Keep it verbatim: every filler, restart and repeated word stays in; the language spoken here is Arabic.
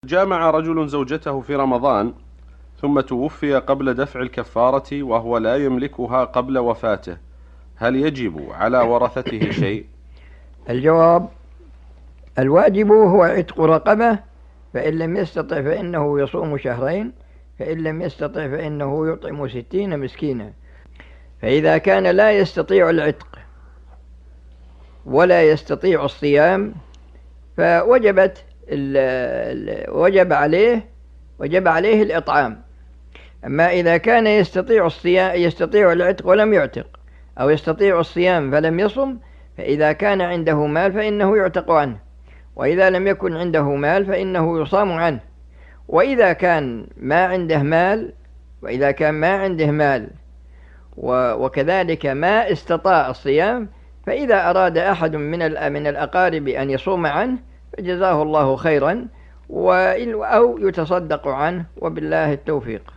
جامع رجل زوجته في رمضان ثم توفي قبل دفع الكفارة وهو لا يملكها قبل وفاته، هل يجب على ورثته شيء؟ الجواب: الواجب هو عتق رقبة، فإن لم يستطع فإنه يصوم شهرين، فإن لم يستطع فإنه يطعم ستين مسكينا. فإذا كان لا يستطيع العتق ولا يستطيع الصيام فوجبت وجب عليه وجب عليه الإطعام. أما إذا كان يستطيع الصيام يستطيع العتق ولم يعتق، أو يستطيع الصيام فلم يصم، فإذا كان عنده مال فإنه يعتق عنه، وإذا لم يكن عنده مال فإنه يصام عنه. وإذا كان ما عنده مال وإذا كان ما عنده مال وكذلك ما استطاع الصيام، فإذا أراد أحد من من الأقارب أن يصوم عنه فجزاه الله خيرا، أو يتصدق عنه، وبالله التوفيق.